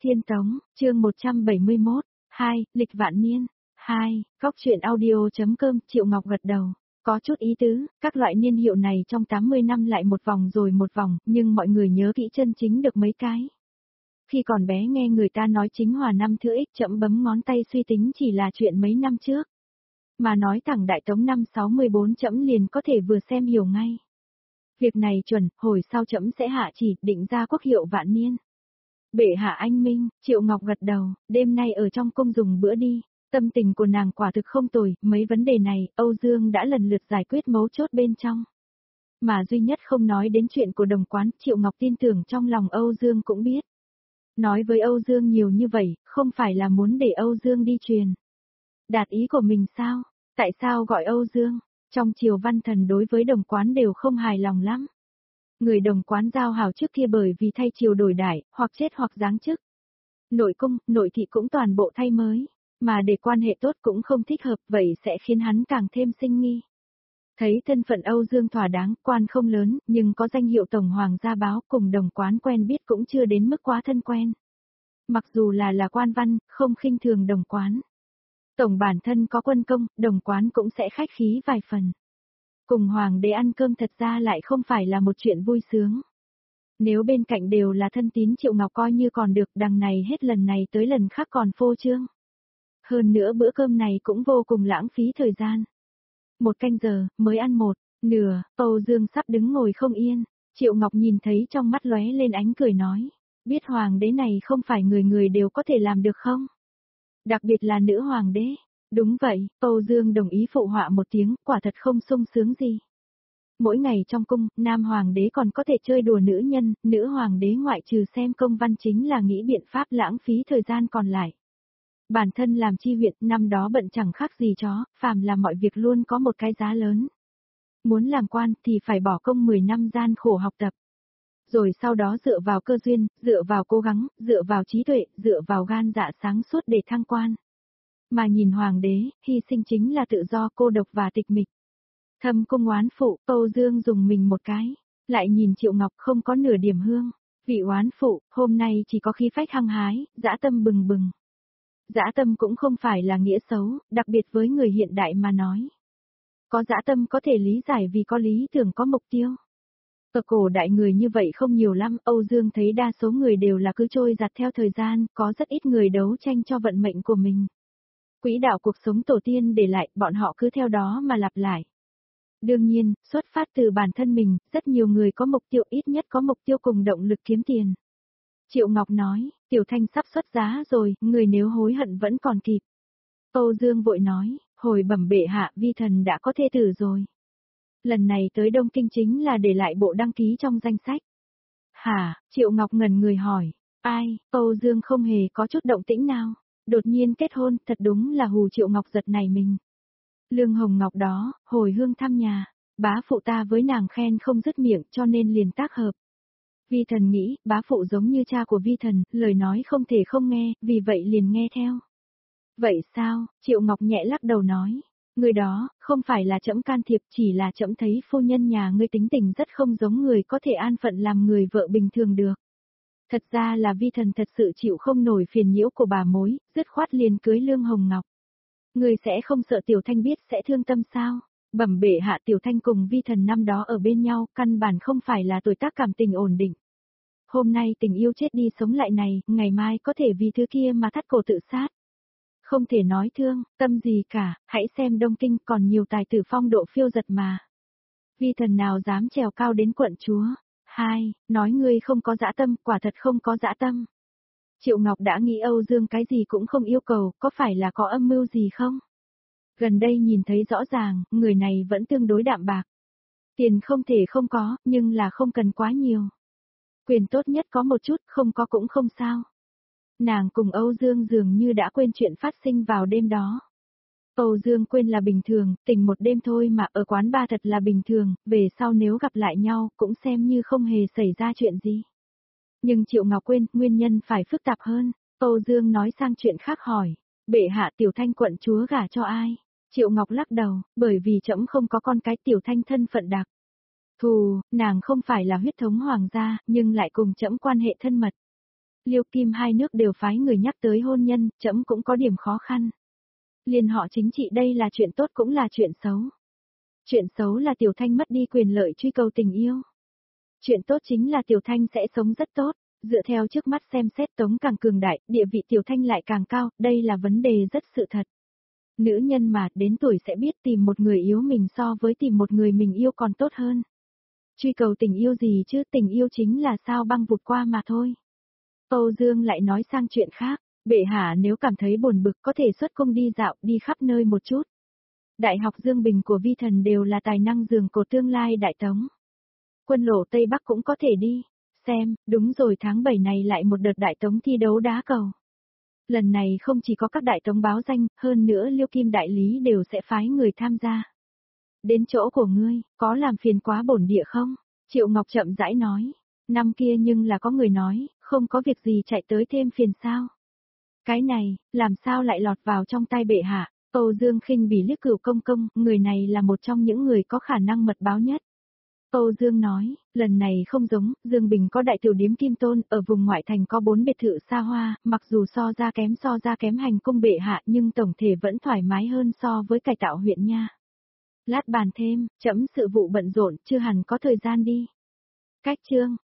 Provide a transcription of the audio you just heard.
Tiên Tống, chương 171, 2, lịch vạn niên, 2, góc truyện audio.com, Triệu Ngọc gật đầu. Có chút ý tứ, các loại niên hiệu này trong 80 năm lại một vòng rồi một vòng, nhưng mọi người nhớ kỹ chân chính được mấy cái. Khi còn bé nghe người ta nói chính hòa năm thứ ích chậm bấm ngón tay suy tính chỉ là chuyện mấy năm trước. Mà nói thẳng Đại Tống năm 64 chậm liền có thể vừa xem hiểu ngay. Việc này chuẩn, hồi sau chậm sẽ hạ chỉ, định ra quốc hiệu vạn niên. Bệ hạ anh minh, Triệu Ngọc gật đầu, đêm nay ở trong cung dùng bữa đi. Tâm tình của nàng quả thực không tồi, mấy vấn đề này, Âu Dương đã lần lượt giải quyết mấu chốt bên trong. Mà duy nhất không nói đến chuyện của đồng quán, Triệu Ngọc tin tưởng trong lòng Âu Dương cũng biết. Nói với Âu Dương nhiều như vậy, không phải là muốn để Âu Dương đi truyền. Đạt ý của mình sao? Tại sao gọi Âu Dương? Trong triều văn thần đối với đồng quán đều không hài lòng lắm. Người đồng quán giao hảo trước kia bởi vì thay triều đổi đại, hoặc chết hoặc giáng chức. Nội cung, nội thị cũng toàn bộ thay mới. Mà để quan hệ tốt cũng không thích hợp, vậy sẽ khiến hắn càng thêm sinh nghi. Thấy thân phận Âu Dương thỏa đáng, quan không lớn, nhưng có danh hiệu Tổng Hoàng gia báo cùng đồng quán quen biết cũng chưa đến mức quá thân quen. Mặc dù là quan văn, không khinh thường đồng quán. Tổng bản thân có quân công, đồng quán cũng sẽ khách khí vài phần. Cùng Hoàng đế ăn cơm thật ra lại không phải là một chuyện vui sướng. Nếu bên cạnh đều là thân tín Triệu Ngọc coi như còn được, đằng này hết lần này tới lần khác còn phô trương. Hơn nữa bữa cơm này cũng vô cùng lãng phí thời gian. 1 canh giờ, mới ăn một, nửa, Âu Dương sắp đứng ngồi không yên. Triệu Ngọc nhìn thấy trong mắt lóe lên ánh cười nói. Biết hoàng đế này không phải người người đều có thể làm được không? Đặc biệt là nữ hoàng đế. Đúng vậy, Âu Dương đồng ý phụ họa một tiếng, quả thật không sung sướng gì. Mỗi ngày trong cung, nam hoàng đế còn có thể chơi đùa nữ nhân, nữ hoàng đế ngoại trừ xem công văn chính là nghĩ biện pháp lãng phí thời gian còn lại. Bản thân làm chi huyện năm đó bận chẳng khác gì chó, phàm làm mọi việc luôn có một cái giá lớn. Muốn làm quan thì phải bỏ công 10 năm gian khổ học tập. Rồi sau đó dựa vào cơ duyên, dựa vào cố gắng, dựa vào trí tuệ, dựa vào gan dạ sáng suốt để thăng quan. Mà nhìn hoàng đế, hy sinh chính là tự do, cô độc và tịch mịch. Thâm cung oán phụ, Âu Dương dùng mình một cái, lại nhìn Triệu Ngọc không có nửa điểm hương. Vị oán phụ, hôm nay chỉ có khí phách hăng hái, dã tâm bừng bừng. Dã tâm cũng không phải là nghĩa xấu, đặc biệt với người hiện đại mà nói. Có dã tâm có thể lý giải vì có lý tưởng có mục tiêu. Ở cổ đại người như vậy không nhiều lắm, Âu Dương thấy đa số người đều là cứ trôi giặt theo thời gian, có rất ít người đấu tranh cho vận mệnh của mình. Quỹ đạo cuộc sống tổ tiên để lại, bọn họ cứ theo đó mà lặp lại. Đương nhiên, xuất phát từ bản thân mình, rất nhiều người có mục tiêu, ít nhất có mục tiêu cùng động lực kiếm tiền. Triệu Ngọc nói, Tiểu Thanh sắp xuất giá rồi, người nếu hối hận vẫn còn kịp. Âu Dương vội nói, hồi bẩm bệ hạ, vi thần đã có thê tử rồi. Lần này tới Đông Kinh chính là để lại bộ đăng ký trong danh sách. Hả, Triệu Ngọc ngẩn người hỏi, ai, Âu Dương không hề có chút động tĩnh nào. Đột nhiên kết hôn, thật đúng là hù Triệu Ngọc giật nảy mình. Lương Hồng Ngọc đó, hồi hương thăm nhà, bá phụ ta với nàng khen không dứt miệng cho nên liền tác hợp. Vi thần nghĩ, bá phụ giống như cha của vi thần, lời nói không thể không nghe, vì vậy liền nghe theo. Vậy sao, Triệu Ngọc nhẹ lắc đầu nói, người đó, không phải là trẫm can thiệp, chỉ là trẫm thấy phu nhân nhà ngươi tính tình rất không giống người có thể an phận làm người vợ bình thường được. Thật ra là vi thần thật sự chịu không nổi phiền nhiễu của bà mối, dứt khoát liền cưới Lương Hồng Ngọc. Người sẽ không sợ Tiểu Thanh biết sẽ thương tâm sao? Bẩm bệ hạ, Tiểu Thanh cùng vi thần năm đó ở bên nhau, căn bản không phải là tuổi tác cảm tình ổn định. Hôm nay tình yêu chết đi sống lại này, ngày mai có thể vì thứ kia mà thắt cổ tự sát. Không thể nói thương, tâm gì cả, hãy xem Đông Kinh còn nhiều tài tử phong độ phiêu giật mà. Vi thần nào dám trèo cao đến quận chúa. Nói ngươi không có dã tâm, quả thật không có dã tâm. Triệu Ngọc đã nghĩ Âu Dương cái gì cũng không yêu cầu, có phải là có âm mưu gì không? Gần đây nhìn thấy rõ ràng, người này vẫn tương đối đạm bạc. Tiền không thể không có, nhưng là không cần quá nhiều. Quyền tốt nhất có một chút, không có cũng không sao. Nàng cùng Âu Dương dường như đã quên chuyện phát sinh vào đêm đó. Âu Dương quên là bình thường, tình một đêm thôi mà ở quán bar thật là bình thường, về sau nếu gặp lại nhau cũng xem như không hề xảy ra chuyện gì. Nhưng Triệu Ngọc quên, nguyên nhân phải phức tạp hơn. Âu Dương nói sang chuyện khác hỏi, bệ hạ, Tiểu Thanh quận chúa gả cho ai? Triệu Ngọc lắc đầu, bởi vì trẫm không có con cái Tiểu Thanh thân phận đặc thù, nàng không phải là huyết thống hoàng gia, nhưng lại cùng trẫm quan hệ thân mật. Liêu Kim hai nước đều phái người nhắc tới hôn nhân, trẫm cũng có điểm khó khăn. Liên họ chính trị đây là chuyện tốt cũng là chuyện xấu. Chuyện xấu là Tiểu Thanh mất đi quyền lợi truy cầu tình yêu. Chuyện tốt chính là Tiểu Thanh sẽ sống rất tốt. Dựa theo trước mắt xem xét Tống càng cường đại, địa vị Tiểu Thanh lại càng cao, đây là vấn đề rất sự thật. Nữ nhân mà, đến tuổi sẽ biết tìm một người yếu mình so với tìm một người mình yêu còn tốt hơn. Truy cầu tình yêu gì chứ, tình yêu chính là sao băng vụt qua mà thôi. Âu Dương lại nói sang chuyện khác, bệ hạ nếu cảm thấy buồn bực có thể xuất cung đi dạo, đi khắp nơi một chút. Đại học Dương Bình của Vi Thần đều là tài năng giường cột tương lai Đại Tống. Quân lộ Tây Bắc cũng có thể đi. Xem, đúng rồi tháng 7 này lại một đợt Đại Tống thi đấu đá cầu. Lần này không chỉ có các Đại Tống báo danh, hơn nữa Liêu Kim đại lý đều sẽ phái người tham gia. Đến chỗ của ngươi, có làm phiền quá bổn địa không? Triệu Ngọc chậm rãi nói. Năm kia nhưng là có người nói, không có việc gì chạy tới thêm phiền sao? Cái này, làm sao lại lọt vào trong tay bệ hạ? Âu Dương khinh bỉ liếc Cửu công công, người này là một trong những người có khả năng mật báo nhất. Âu Dương nói, lần này không giống, Dương Bình có đại tiểu điếm Kim Tôn, ở vùng ngoại thành có 4 biệt thự xa hoa, mặc dù so ra kém hành cung bệ hạ nhưng tổng thể vẫn thoải mái hơn so với cải tạo huyện nha. Lát bàn thêm, trẫm sự vụ bận rộn, chưa hẳn có thời gian đi. Cách chương.